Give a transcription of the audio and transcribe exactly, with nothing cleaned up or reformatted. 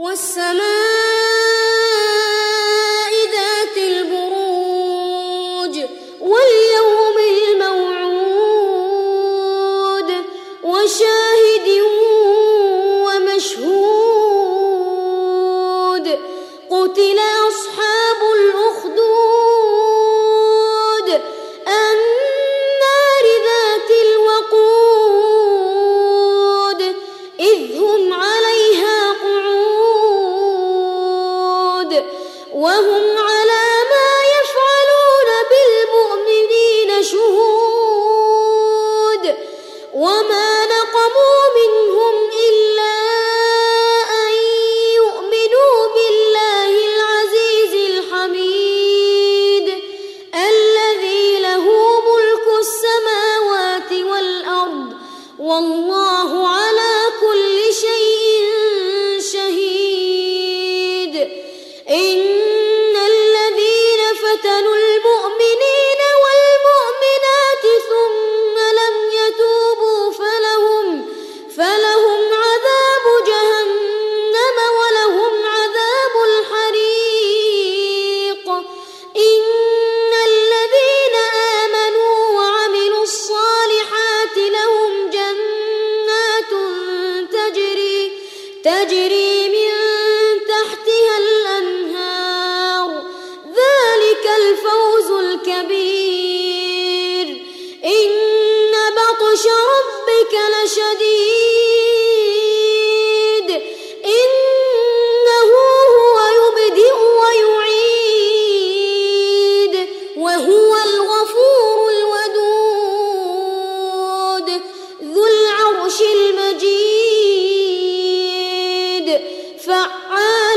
والسماء ذات البروج واليوم الموعود وشاهد ومشهود قتل أصحاب الأخدود النار ذات الوقود إذ هم عليها قعود وهم على ما يفعلون بالمؤمنين شهود وما نقموا منهم إلا أن يؤمنوا بالله العزيز الحميد الذي له ملك السماوات والأرض والله على كل شيء شهيد إن الذين فتنوا المؤمنين والمؤمنات ثم لم يتوبوا فلهم فلهم عذاب جهنم ولهم عذاب الحريق إن الذين آمنوا وعملوا الصالحات لهم جنات تجري تجري من تحتها الأنهار ذلك الفوز الكبير إن بطش ربك لشديد إنه هو يبدئ ويعيد وهو الغفور الودود ذو العرش المجيد فعال